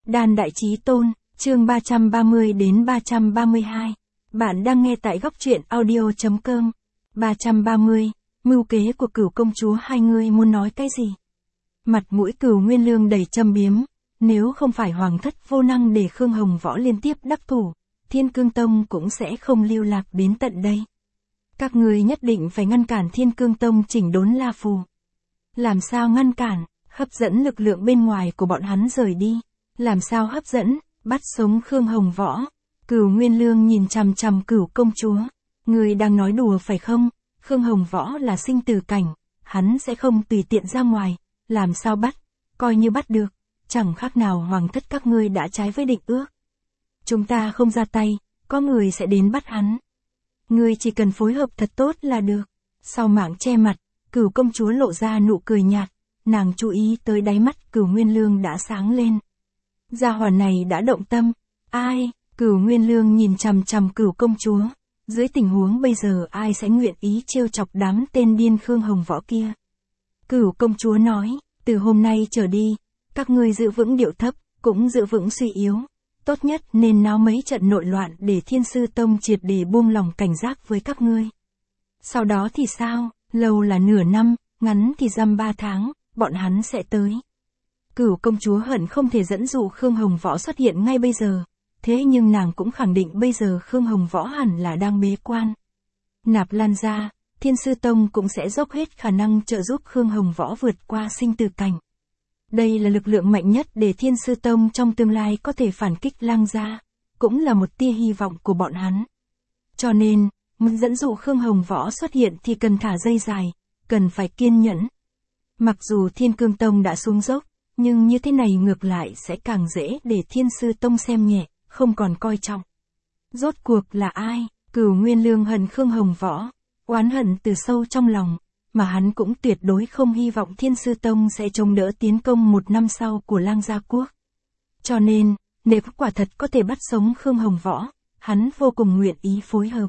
Đan Đại Chí Tôn, chương 330 đến 332. Bạn đang nghe tại góc truyện audio.com. 330, mưu kế của Cửu công chúa, hai người muốn nói cái gì? Mặt mũi Cửu Nguyên Lương đầy châm biếm, nếu không phải hoàng thất vô năng để Khương Hồng Võ liên tiếp đắc thủ, Thiên Cương Tông cũng sẽ không lưu lạc đến tận đây. Các người nhất định phải ngăn cản Thiên Cương Tông chỉnh đốn La Phù. Làm sao ngăn cản? Hấp dẫn lực lượng bên ngoài của bọn hắn rời đi. Làm sao hấp dẫn? Bắt sống Khương Hồng Võ. Cửu Nguyên Lương nhìn chằm chằm Cửu công chúa. Người đang nói đùa phải không? Khương Hồng Võ là sinh tử cảnh, hắn sẽ không tùy tiện ra ngoài. Làm sao bắt? Coi như bắt được, chẳng khác nào hoàng thất các ngươi đã trái với định ước. Chúng ta không ra tay, có người sẽ đến bắt hắn. Ngươi chỉ cần phối hợp thật tốt là được. Sau mảng che mặt, Cửu công chúa lộ ra nụ cười nhạt, nàng chú ý tới đáy mắt Cửu Nguyên Lương đã sáng lên. Gia hỏa này đã động tâm. Ai? Cửu Nguyên Lương nhìn chằm chằm Cửu công chúa. Dưới tình huống bây giờ ai sẽ nguyện ý trêu chọc đám tên điên Khương Hồng Võ kia? Cửu công chúa nói, từ hôm nay trở đi, các ngươi giữ vững điệu thấp, cũng giữ vững suy yếu. Tốt nhất nên náo mấy trận nội loạn để Thiên Sư Tông triệt để buông lòng cảnh giác với các ngươi. Sau đó thì sao? Lâu là nửa năm, ngắn thì dăm 3 tháng, bọn hắn sẽ tới. Cửu công chúa hận không thể dẫn dụ Khương Hồng Võ xuất hiện ngay bây giờ, thế nhưng nàng cũng khẳng định bây giờ Khương Hồng Võ hẳn là đang bế quan. Nạp Lan ra, Thiên Sư Tông cũng sẽ dốc hết khả năng trợ giúp Khương Hồng Võ vượt qua sinh tử cảnh. Đây là lực lượng mạnh nhất để Thiên Sư Tông trong tương lai có thể phản kích Lang gia, cũng là một tia hy vọng của bọn hắn. Cho nên, muốn dẫn dụ Khương Hồng Võ xuất hiện thì cần thả dây dài, cần phải kiên nhẫn. Mặc dù Thiên Cương Tông đã xuống dốc, nhưng như thế này ngược lại sẽ càng dễ để Thiên Sư Tông xem nhẹ, không còn coi trọng. Rốt cuộc là ai? Cửu Nguyên Lương hận Khương Hồng Võ, oán hận từ sâu trong lòng, mà hắn cũng tuyệt đối không hy vọng Thiên Sư Tông sẽ chống đỡ tiến công 1 năm sau của Lang gia quốc. Cho nên, nếu quả thật có thể bắt sống Khương Hồng Võ, hắn vô cùng nguyện ý phối hợp.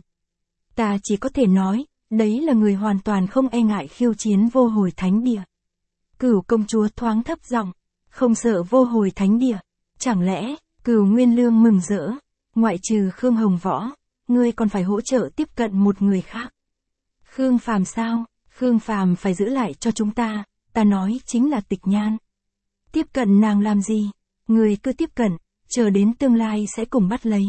Ta chỉ có thể nói, đấy là người hoàn toàn không e ngại khiêu chiến vô hồi thánh địa. Cửu công chúa thoáng thấp giọng, không sợ vô hồi thánh địa. Chẳng lẽ? Cửu Nguyên Lương mừng rỡ, ngoại trừ Khương Hồng Võ, ngươi còn phải hỗ trợ tiếp cận một người khác. Khương Phàm sao? Khương Phàm phải giữ lại cho chúng ta nói chính là Tịch Nhan. Tiếp cận nàng làm gì? Ngươi cứ tiếp cận, chờ đến tương lai sẽ cùng bắt lấy.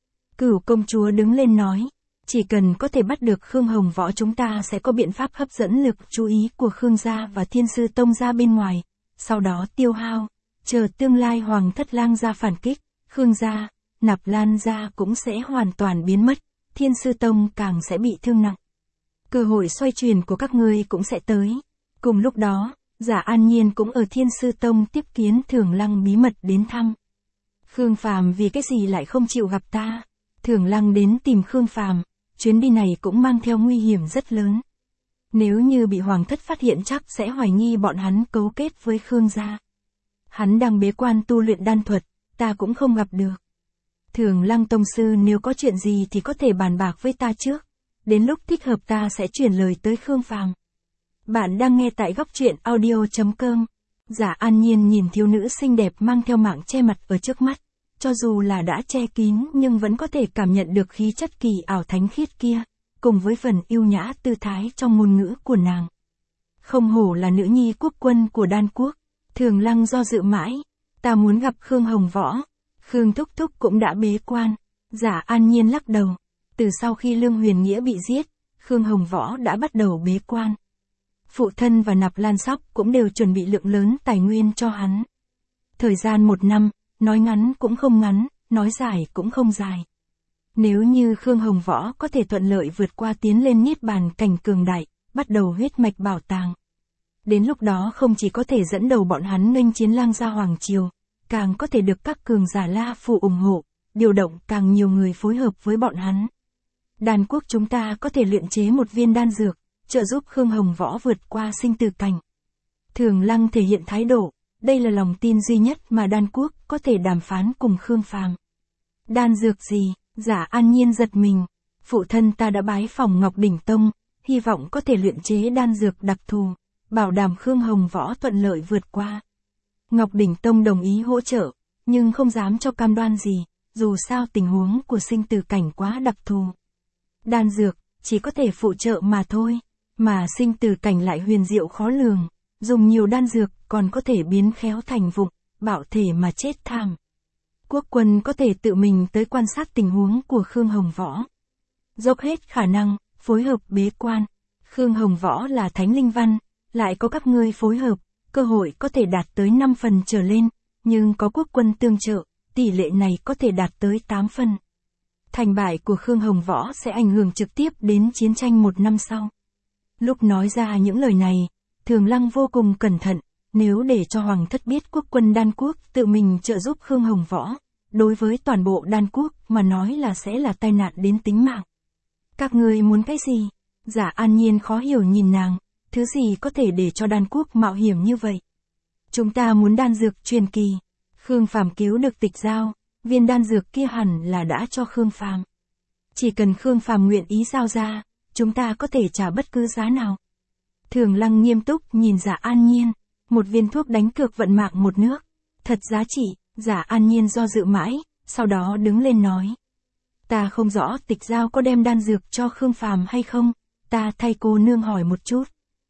Cửu công chúa đứng lên nói, chỉ cần có thể bắt được Khương Hồng Võ chúng ta sẽ có biện pháp hấp dẫn lực chú ý của Khương gia và Thiên Sư Tông ra bên ngoài, sau đó tiêu hao, chờ tương lai hoàng thất Lang gia phản kích, Khương gia, Nạp Lan gia cũng sẽ hoàn toàn biến mất, Thiên Sư Tông càng sẽ bị thương nặng. Cơ hội xoay chuyển của các ngươi cũng sẽ tới. Cùng lúc đó, Giả An Nhiên cũng ở Thiên Sư Tông tiếp kiến Thường Lăng bí mật đến thăm. Khương Phàm vì cái gì lại không chịu gặp ta? Thường Lăng đến tìm Khương Phàm, chuyến đi này cũng mang theo nguy hiểm rất lớn. Nếu như bị hoàng thất phát hiện chắc sẽ hoài nghi bọn hắn cấu kết với Khương gia. Hắn đang bế quan tu luyện đan thuật, ta cũng không gặp được. Thường Lăng tông sư nếu có chuyện gì thì có thể bàn bạc với ta trước. Đến lúc thích hợp ta sẽ chuyển lời tới Khương Phàm. Bạn đang nghe tại góc truyện audio.com. Giả An Nhiên nhìn thiếu nữ xinh đẹp mang theo mảng che mặt ở trước mắt. Cho dù là đã che kín nhưng vẫn có thể cảm nhận được khí chất kỳ ảo thánh khiết kia, cùng với phần yêu nhã tư thái trong ngôn ngữ của nàng. Không hổ là nữ nhi quốc quân của Đan quốc. Thường Lăng do dự mãi. Ta muốn gặp Khương Hồng Võ. Khương Thúc Thúc cũng đã bế quan. Giả An Nhiên lắc đầu. Từ sau khi Lương Huyền Nghĩa bị giết, Khương Hồng Võ đã bắt đầu bế quan. Phụ thân và Nạp Lan Sóc cũng đều chuẩn bị lượng lớn tài nguyên cho hắn. Thời gian 1 năm, nói ngắn cũng không ngắn, nói dài cũng không dài. Nếu như Khương Hồng Võ có thể thuận lợi vượt qua tiến lên Niết Bàn cảnh cường đại, bắt đầu huyết mạch bảo tàng. Đến lúc đó không chỉ có thể dẫn đầu bọn hắn nghênh chiến Lang gia hoàng triều, càng có thể được các cường giả La Phù ủng hộ, điều động càng nhiều người phối hợp với bọn hắn. Đan quốc chúng ta có thể luyện chế một viên đan dược, trợ giúp Khương Hồng Võ vượt qua sinh tử cảnh. Thường Lăng thể hiện thái độ, đây là lòng tin duy nhất mà Đan quốc có thể đàm phán cùng Khương Phàm. Đan dược gì? Giả An Nhiên giật mình. Phụ thân ta đã bái phỏng Ngọc Đỉnh Tông, hy vọng có thể luyện chế đan dược đặc thù, bảo đảm Khương Hồng Võ thuận lợi vượt qua. Ngọc Đỉnh Tông đồng ý hỗ trợ, nhưng không dám cho cam đoan gì, dù sao tình huống của sinh tử cảnh quá đặc thù. Đan dược, chỉ có thể phụ trợ mà thôi, mà sinh tử cảnh lại huyền diệu khó lường, dùng nhiều đan dược còn có thể biến khéo thành vụng, bạo thể mà chết thảm. Quốc Quân có thể tự mình tới quan sát tình huống của Khương Hồng Võ. Dốc hết khả năng, phối hợp bế quan. Khương Hồng Võ là thánh linh văn, lại có các ngươi phối hợp, cơ hội có thể đạt tới 5 phần trở lên, nhưng có Quốc Quân tương trợ, tỷ lệ này có thể đạt tới 8 phần. Thành bại của Khương Hồng Võ sẽ ảnh hưởng trực tiếp đến chiến tranh 1 năm sau. Lúc nói ra những lời này, Thường Lăng vô cùng cẩn thận, nếu để cho Hoàng thất biết Quốc Quân Đan Quốc tự mình trợ giúp Khương Hồng Võ, đối với toàn bộ Đan Quốc mà nói là sẽ là tai nạn đến tính mạng. Các ngươi muốn cái gì? Giả An Nhiên khó hiểu nhìn nàng, thứ gì có thể để cho Đan Quốc mạo hiểm như vậy? Chúng ta muốn đan dược truyền kỳ. Khương Phàm cứu được Tịch Giao, viên đan dược kia hẳn là đã cho Khương Phàm. Chỉ cần Khương Phàm nguyện ý giao ra, chúng ta có thể trả bất cứ giá nào. Thường Lăng nghiêm túc nhìn Giả An Nhiên, một viên thuốc đánh cược vận mạng một nước, thật giá trị. Giả An Nhiên do dự mãi, sau đó đứng lên nói. Ta không rõ Tịch Giao có đem đan dược cho Khương Phàm hay không, ta thay cô nương hỏi một chút.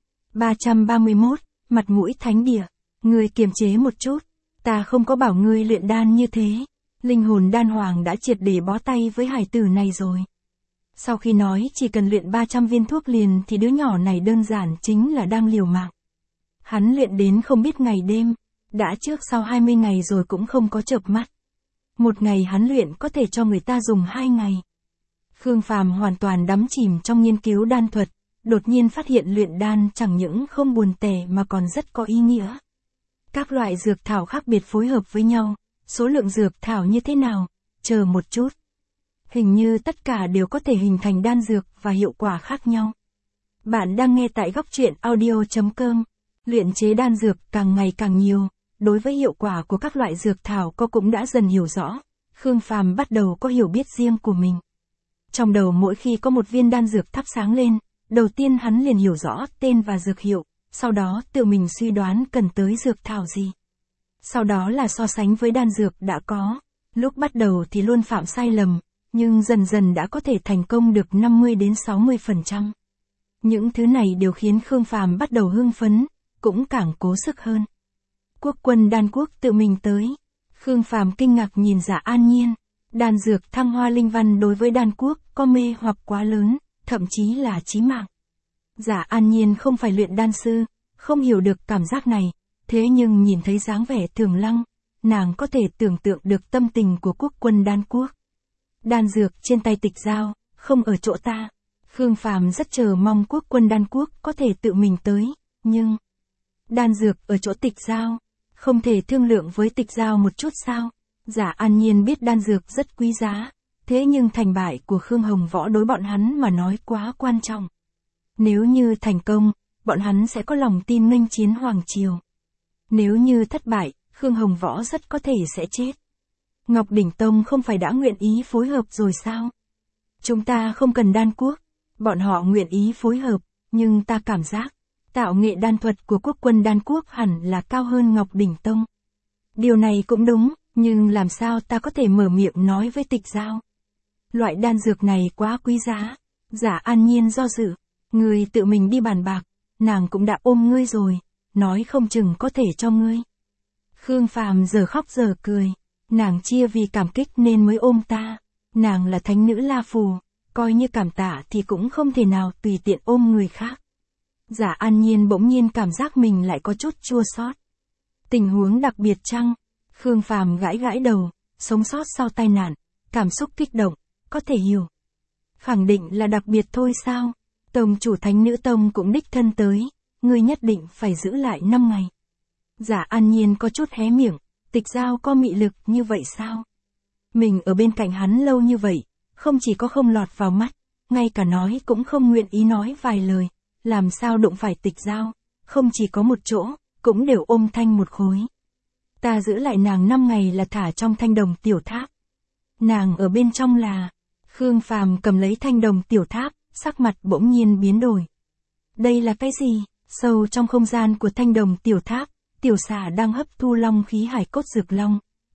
331, mặt mũi thánh địa, ngươi kiềm chế một chút, ta không có bảo ngươi luyện đan như thế, linh hồn đan hoàng đã triệt để bó tay với hải tử này rồi. Sau khi nói chỉ cần luyện 300 viên thuốc liền thì đứa nhỏ này đơn giản chính là đang liều mạng. Hắn luyện đến không biết ngày đêm, đã trước sau 20 ngày rồi cũng không có chợp mắt. Một ngày hắn luyện có thể cho người ta dùng 2 ngày. Khương Phàm hoàn toàn đắm chìm trong nghiên cứu đan thuật, đột nhiên phát hiện luyện đan chẳng những không buồn tẻ mà còn rất có ý nghĩa. Các loại dược thảo khác biệt phối hợp với nhau, số lượng dược thảo như thế nào, chờ một chút. Hình như tất cả đều có thể hình thành đan dược và hiệu quả khác nhau. Bạn đang nghe tại góc truyện audio.com. Luyện chế đan dược càng ngày càng nhiều, đối với hiệu quả của các loại dược thảo cô cũng đã dần hiểu rõ. Khương Phàm bắt đầu có hiểu biết riêng của mình. Trong đầu mỗi khi có một viên đan dược thắp sáng lên, đầu tiên hắn liền hiểu rõ tên và dược hiệu, sau đó tự mình suy đoán cần tới dược thảo gì. Sau đó là so sánh với đan dược đã có. Lúc bắt đầu thì luôn phạm sai lầm, nhưng dần dần đã có thể thành công được 50 đến 60%. Những thứ này đều khiến Khương Phàm bắt đầu hưng phấn, cũng càng cố sức hơn. Quốc Quân Đan Quốc tự mình tới. Khương Phàm kinh ngạc nhìn Giả An Nhiên. Đan dược thăng hoa linh văn đối với Đan Quốc có mê hoặc quá lớn, thậm chí là chí mạng. Giả An Nhiên không phải luyện đan sư, không hiểu được cảm giác này, thế nhưng nhìn thấy dáng vẻ Thường Lăng, nàng có thể tưởng tượng được tâm tình của Quốc Quân Đan Quốc. Đan dược trên tay Tịch Giao, không ở chỗ ta. Khương Phàm rất chờ mong Quốc Quân Đan Quốc có thể tự mình tới, nhưng đan dược ở chỗ Tịch Giao, không thể thương lượng với Tịch Giao một chút sao? Giả An Nhiên biết đan dược rất quý giá, thế nhưng thành bại của Khương Hồng Võ đối bọn hắn mà nói quá quan trọng. Nếu như thành công, bọn hắn sẽ có lòng tin nghênh chiến Hoàng Triều. Nếu như thất bại, Khương Hồng Võ rất có thể sẽ chết. Ngọc Đỉnh Tông không phải đã nguyện ý phối hợp rồi sao? Chúng ta không cần Đan Quốc, bọn họ nguyện ý phối hợp, nhưng ta cảm giác, tạo nghệ đan thuật của Quốc Quân Đan Quốc hẳn là cao hơn Ngọc Đỉnh Tông. Điều này cũng đúng, nhưng làm sao ta có thể mở miệng nói với Tịch Giao? Loại đan dược này quá quý giá. Giả An Nhiên do dự, ngươi tự mình đi bàn bạc, nàng cũng đã ôm ngươi rồi, nói không chừng có thể cho ngươi. Khương Phàm giờ khóc giờ cười, nàng chia vì cảm kích nên mới ôm ta, nàng là thánh nữ La Phù, coi như cảm tạ thì cũng không thể nào tùy tiện ôm người khác. Giả An Nhiên bỗng nhiên cảm giác mình lại có chút chua xót. Tình huống đặc biệt chăng? Khương Phàm gãi gãi đầu, sống sót sau tai nạn, cảm xúc kích động, có thể hiểu. Khẳng định là đặc biệt thôi sao? Tông chủ Thánh Nữ Tông cũng đích thân tới, ngươi nhất định phải giữ lại 5 ngày. Giả An Nhiên có chút hé miệng, Tịch Giao có mị lực như vậy sao? Mình ở bên cạnh hắn lâu như vậy, không chỉ có không lọt vào mắt, ngay cả nói cũng không nguyện ý nói vài lời, làm sao đụng phải Tịch Giao, không chỉ có một chỗ, cũng đều ôm thanh một khối. Ta giữ lại nàng 5 ngày là thả trong thanh đồng tiểu tháp. Nàng ở bên trong là... Khương Phàm cầm lấy thanh đồng tiểu tháp, sắc mặt bỗng nhiên biến đổi. Đây là cái gì? Sâu trong không gian của thanh đồng tiểu tháp, tiểu xà đang hấp thu long khí hải cốt dược long,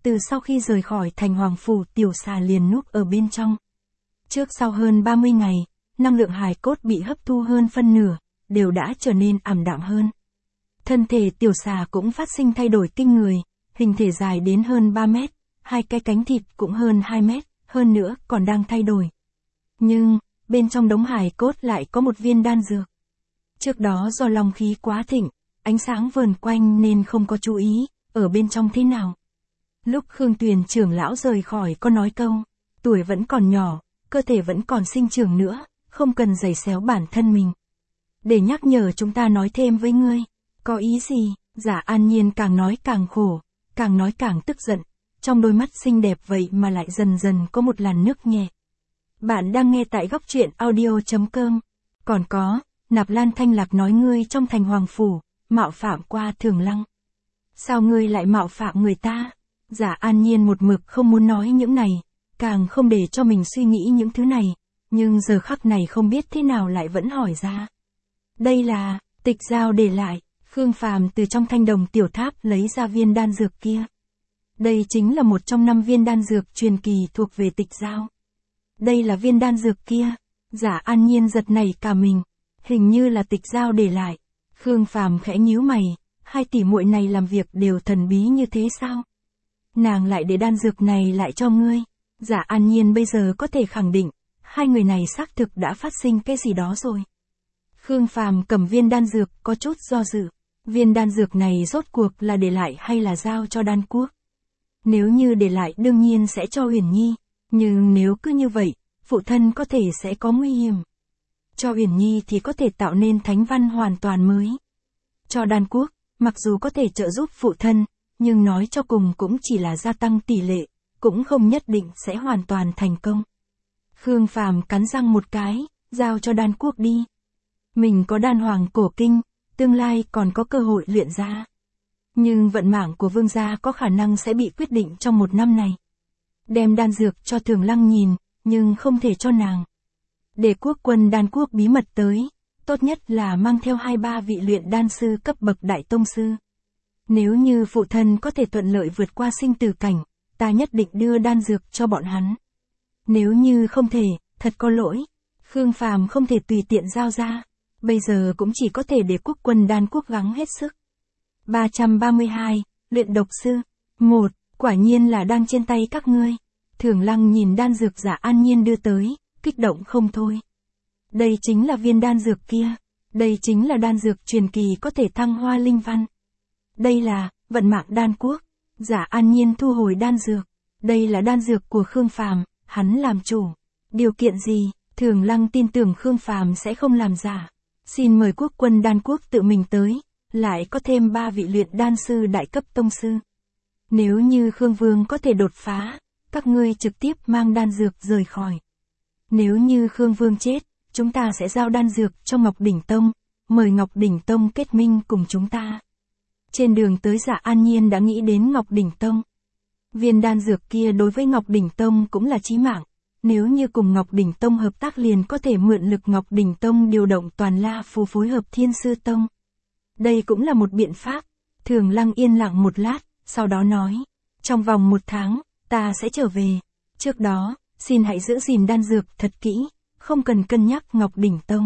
từ sau khi rời khỏi thành hoàng phủ tiểu xà liền núp ở bên trong. Trước sau hơn 30 ngày, năng lượng hài cốt bị hấp thu hơn phân nửa, đều đã trở nên ảm đạm hơn. Thân thể tiểu xà cũng phát sinh thay đổi kinh người, hình thể dài đến hơn 3 mét, hai cái cánh thịt cũng hơn 2 mét, hơn nữa còn đang thay đổi. Nhưng, bên trong đống hài cốt lại có một viên đan dược. Trước đó do long khí quá thịnh, ánh sáng vờn quanh nên không có chú ý, ở bên trong thế nào. Lúc Khương Tuyền trưởng lão rời khỏi có nói câu, tuổi vẫn còn nhỏ, cơ thể vẫn còn sinh trưởng nữa, không cần giày xéo bản thân mình. Để nhắc nhở chúng ta nói thêm với ngươi, có ý gì? Giả An Nhiên càng nói càng khổ, càng nói càng tức giận, trong đôi mắt xinh đẹp vậy mà lại dần dần có một làn nước nhẹ. Bạn đang nghe tại góc truyện audio.com. Còn có, Nạp Lan Thanh Lạc nói ngươi trong thành hoàng phủ, mạo phạm qua Thường Lăng. Sao ngươi lại mạo phạm người ta? Giả An Nhiên một mực không muốn nói những này, càng không để cho mình suy nghĩ những thứ này, nhưng giờ khắc này không biết thế nào lại vẫn hỏi ra. Đây là, Tịch Giao để lại, Khương Phàm từ trong thanh đồng tiểu tháp lấy ra viên đan dược kia. Đây chính là một trong 5 viên đan dược truyền kỳ thuộc về Tịch Giao. Đây là viên đan dược kia. Giả An Nhiên giật nảy cả mình, hình như là Tịch Giao để lại. Khương Phàm khẽ nhíu mày, hai tỷ muội này làm việc đều thần bí như thế sao? Nàng lại để đan dược này lại cho ngươi. Giả An Nhiên bây giờ có thể khẳng định, hai người này xác thực đã phát sinh cái gì đó rồi. Khương Phàm cầm viên đan dược có chút do dự. Viên đan dược này rốt cuộc là để lại hay là giao cho Đan Quốc? Nếu như để lại đương nhiên sẽ cho Uyển Nhi, nhưng nếu cứ như vậy, phụ thân có thể sẽ có nguy hiểm. Cho Uyển Nhi thì có thể tạo nên thánh văn hoàn toàn mới. Cho Đan Quốc, mặc dù có thể trợ giúp phụ thân, nhưng nói cho cùng cũng chỉ là gia tăng tỷ lệ, cũng không nhất định sẽ hoàn toàn thành công. Khương Phàm cắn răng một cái, giao cho Đan Quốc đi. Mình có đan hoàng cổ kinh, tương lai còn có cơ hội luyện ra. Nhưng vận mạng của vương gia có khả năng sẽ bị quyết định trong 1 năm này. Đem đan dược cho Thường Lăng nhìn, nhưng không thể cho nàng. Để quốc quân Đan Quốc bí mật tới, tốt nhất là mang theo 2-3 vị luyện đan sư cấp bậc đại tông sư. Nếu như phụ thân có thể thuận lợi vượt qua sinh tử cảnh, ta nhất định đưa đan dược cho bọn hắn. Nếu như không thể, thật có lỗi. Khương Phàm không thể tùy tiện giao ra. Bây giờ cũng chỉ có thể để quốc quân Đan Quốc gắng hết sức. 332, luyện độc sư. 1, quả nhiên là đang trên tay các ngươi. Thường Lăng nhìn đan dược Giả An Nhiên đưa tới, kích động không thôi. Đây chính là viên đan dược kia. Đây chính là đan dược truyền kỳ có thể thăng hoa linh văn. Đây là, vận mạng Đan Quốc. Giả An Nhiên thu hồi đan dược. Đây là đan dược của Khương Phàm, hắn làm chủ. Điều kiện gì? Thường Lăng tin tưởng Khương Phàm sẽ không làm giả. Xin mời quốc quân Đan Quốc tự mình tới, lại có thêm 3 vị luyện đan sư đại cấp tông sư. Nếu như Khương Vương có thể đột phá, các ngươi trực tiếp mang đan dược rời khỏi. Nếu như Khương Vương chết, chúng ta sẽ giao đan dược cho Ngọc Đỉnh Tông, mời Ngọc Đỉnh Tông kết minh cùng chúng ta. Trên đường tới Giả An Nhiên đã nghĩ đến Ngọc Đỉnh Tông. Viên đan dược kia đối với Ngọc Đỉnh Tông cũng là chí mạng. Nếu như cùng Ngọc Đỉnh Tông hợp tác liền có thể mượn lực Ngọc Đỉnh Tông điều động toàn La Phù phối hợp Thiên Sư Tông. Đây cũng là một biện pháp. Thường Lăng yên lặng một lát, sau đó nói. Trong vòng 1 tháng, ta sẽ trở về. Trước đó, xin hãy giữ gìn đan dược thật kỹ, không cần cân nhắc Ngọc Đỉnh Tông.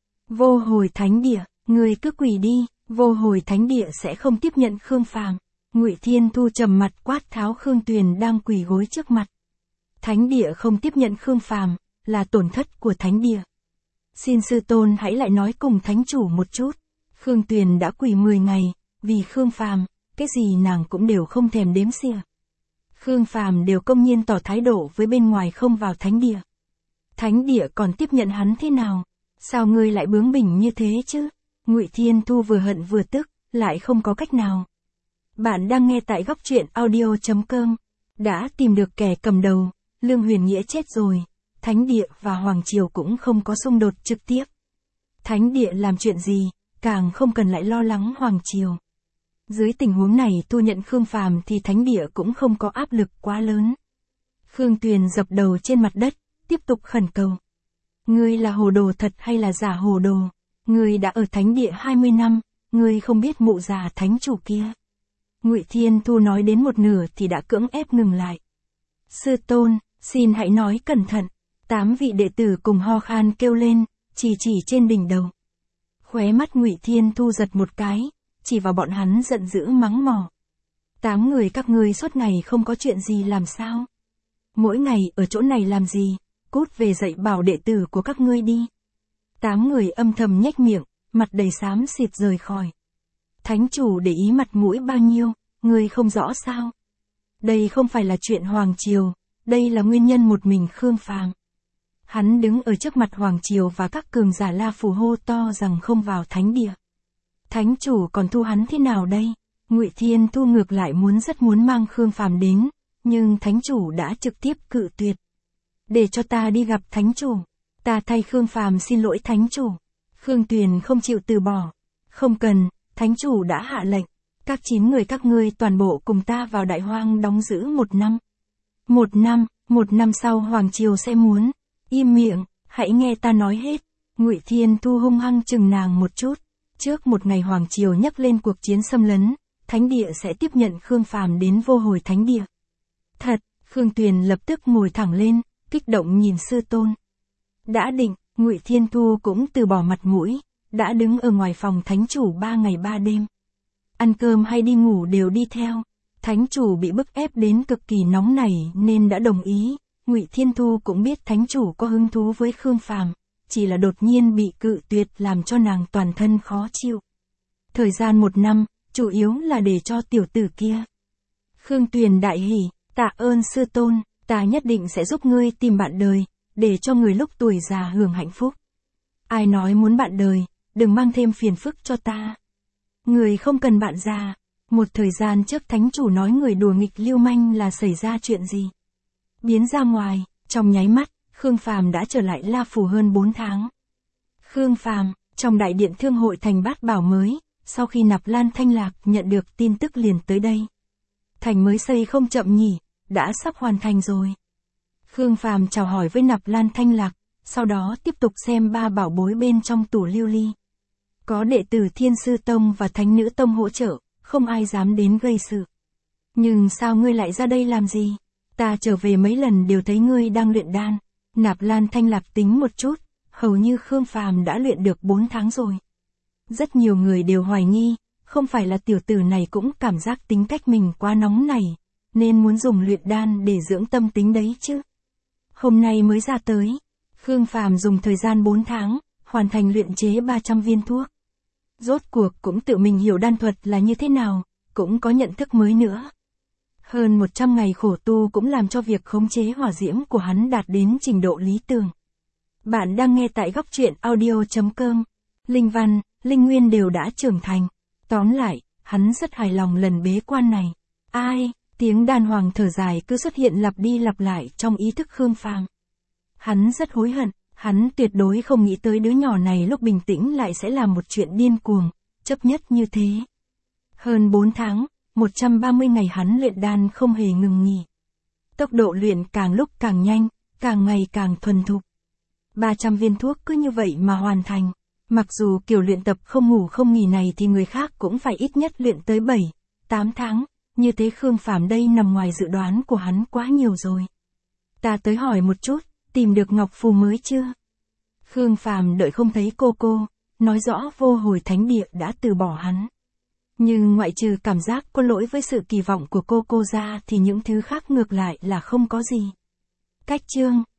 Vô Hồi Thánh Địa, người cứ quỳ đi, Vô Hồi Thánh Địa sẽ không tiếp nhận Khương Phàm. Ngụy Thiên Thu trầm mặt quát tháo Khương Tuyền đang quỳ gối trước mặt. Thánh Địa không tiếp nhận Khương Phàm, là tổn thất của Thánh Địa. Xin sư tôn hãy lại nói cùng thánh chủ một chút. Khương Tuyền đã quỳ 10 ngày, vì Khương Phàm, cái gì nàng cũng đều không thèm đếm xỉa. Khương Phàm đều công nhiên tỏ thái độ với bên ngoài không vào Thánh Địa. Thánh Địa còn tiếp nhận hắn thế nào? Sao ngươi lại bướng bỉnh như thế chứ? Ngụy Thiên Thu vừa hận vừa tức, lại không có cách nào. Bạn đang nghe tại góc truyện audio.com. Đã tìm được kẻ cầm đầu, Lương Huyền Nghĩa chết rồi. Thánh Địa và Hoàng Triều cũng không có xung đột trực tiếp. Thánh Địa làm chuyện gì, càng không cần lại lo lắng Hoàng Triều. Dưới tình huống này thu nhận Khương Phàm thì Thánh Địa cũng không có áp lực quá lớn. Khương Tuyền dập đầu trên mặt đất, tiếp tục khẩn cầu. Ngươi là hồ đồ thật hay là giả hồ đồ? Ngươi đã ở Thánh Địa 20 năm, ngươi không biết mụ già thánh chủ kia. Ngụy Thiên Thu nói đến một nửa thì đã cưỡng ép ngừng lại. Sư tôn, xin hãy nói cẩn thận. 8 vị đệ tử cùng ho khan kêu lên, chỉ trên đỉnh đầu. Khóe mắt Ngụy Thiên Thu giật một cái, chỉ vào bọn hắn giận dữ mắng mỏ. 8 người các ngươi suốt ngày không có chuyện gì làm sao? Mỗi ngày ở chỗ này làm gì? Cút về dạy bảo đệ tử của các ngươi đi. 8 người âm thầm nhếch miệng, mặt đầy xám xịt rời khỏi. Thánh chủ để ý mặt mũi bao nhiêu, ngươi không rõ sao? Đây không phải là chuyện hoàng triều, đây là nguyên nhân một mình Khương Phàm. Hắn đứng ở trước mặt hoàng triều và các cường giả La Phù hô to rằng không vào thánh địa. Thánh chủ còn thu hắn thế nào đây? Ngụy Thiên Thu ngược lại rất muốn mang Khương Phàm đến, nhưng thánh chủ đã trực tiếp cự tuyệt. Để cho ta đi gặp thánh chủ, ta thay Khương Phàm xin lỗi thánh chủ. Khương Tuyền không chịu từ bỏ. Không cần, thánh chủ đã hạ lệnh, các 9 người các ngươi toàn bộ cùng ta vào Đại Hoang đóng giữ 1 năm. 1 năm sau hoàng triều sẽ muốn. Im miệng, hãy nghe ta nói hết. Ngụy Thiên Thu hung hăng chừng nàng một chút. Trước một ngày hoàng triều nhắc lên cuộc chiến xâm lấn, thánh địa sẽ tiếp nhận Khương Phàm đến Vô Hồi thánh địa. Thật, Khương Tuyền lập tức ngồi thẳng lên, kích động nhìn sư tôn. Đã định, Ngụy Thiên Thu cũng từ bỏ mặt mũi, đã đứng ở ngoài phòng thánh chủ 3 ngày 3 đêm. Ăn cơm hay đi ngủ đều đi theo. Thánh chủ bị bức ép đến cực kỳ nóng nảy nên đã đồng ý. Ngụy Thiên Thu cũng biết thánh chủ có hứng thú với Khương Phàm, chỉ là đột nhiên bị cự tuyệt làm cho nàng toàn thân khó chịu. Thời gian 1 năm, chủ yếu là để cho tiểu tử kia. Khương Tuyền đại hỉ, tạ ơn sư tôn, ta nhất định sẽ giúp ngươi tìm bạn đời, để cho người lúc tuổi già hưởng hạnh phúc. Ai nói muốn bạn đời, đừng mang thêm phiền phức cho ta. Người không cần bạn già. Một thời gian trước thánh chủ nói người đùa nghịch lưu manh là xảy ra chuyện gì. Biến ra ngoài, trong nháy mắt, Khương Phàm đã trở lại La Phù hơn 4 tháng. Khương Phàm, trong đại điện thương hội thành Bát Bảo mới, sau khi Nạp Lan Thanh Lạc nhận được tin tức liền tới đây. Thành mới xây không chậm nhỉ, đã sắp hoàn thành rồi. Khương Phàm chào hỏi với Nạp Lan Thanh Lạc, sau đó tiếp tục xem 3 bảo bối bên trong tủ lưu ly. Có đệ tử Thiên Sư Tông và Thánh Nữ Tông hỗ trợ, không ai dám đến gây sự. Nhưng sao ngươi lại ra đây làm gì? Ta trở về mấy lần đều thấy ngươi đang luyện đan. Nạp Lan Thanh Lạc tính một chút, hầu như Khương Phàm đã luyện được 4 tháng rồi. Rất nhiều người đều hoài nghi, không phải là tiểu tử này cũng cảm giác tính cách mình quá nóng nảy, nên muốn dùng luyện đan để dưỡng tâm tính đấy chứ. Hôm nay mới ra tới, Khương Phàm dùng thời gian 4 tháng, hoàn thành luyện chế 300 viên thuốc. Rốt cuộc cũng tự mình hiểu đan thuật là như thế nào, cũng có nhận thức mới nữa. Hơn 100 ngày khổ tu cũng làm cho việc khống chế hỏa diễm của hắn đạt đến trình độ lý tưởng. Bạn đang nghe tại góc truyện audio.com. Linh văn, linh nguyên đều đã trưởng thành. Tóm lại, hắn rất hài lòng lần bế quan này. Ai, tiếng đan hoàng thở dài cứ xuất hiện lặp đi lặp lại trong ý thức Khương Phàm. Hắn rất hối hận, hắn tuyệt đối không nghĩ tới đứa nhỏ này lúc bình tĩnh lại sẽ làm một chuyện điên cuồng, chấp nhất như thế. Hơn 4 tháng, 130 ngày hắn luyện đan không hề ngừng nghỉ. Tốc độ luyện càng lúc càng nhanh, càng ngày càng thuần thục. 300 viên thuốc cứ như vậy mà hoàn thành. Mặc dù kiểu luyện tập không ngủ không nghỉ này thì người khác cũng phải ít nhất luyện tới 7, 8 tháng, như thế Khương Phàm đây nằm ngoài dự đoán của hắn quá nhiều rồi. Ta tới hỏi một chút, tìm được ngọc phù mới chưa? Khương Phàm đợi không thấy cô, nói rõ Vô Hồi thánh địa đã từ bỏ hắn. Nhưng ngoại trừ cảm giác có lỗi với sự kỳ vọng của cô ra thì những thứ khác ngược lại là không có gì. Cách chương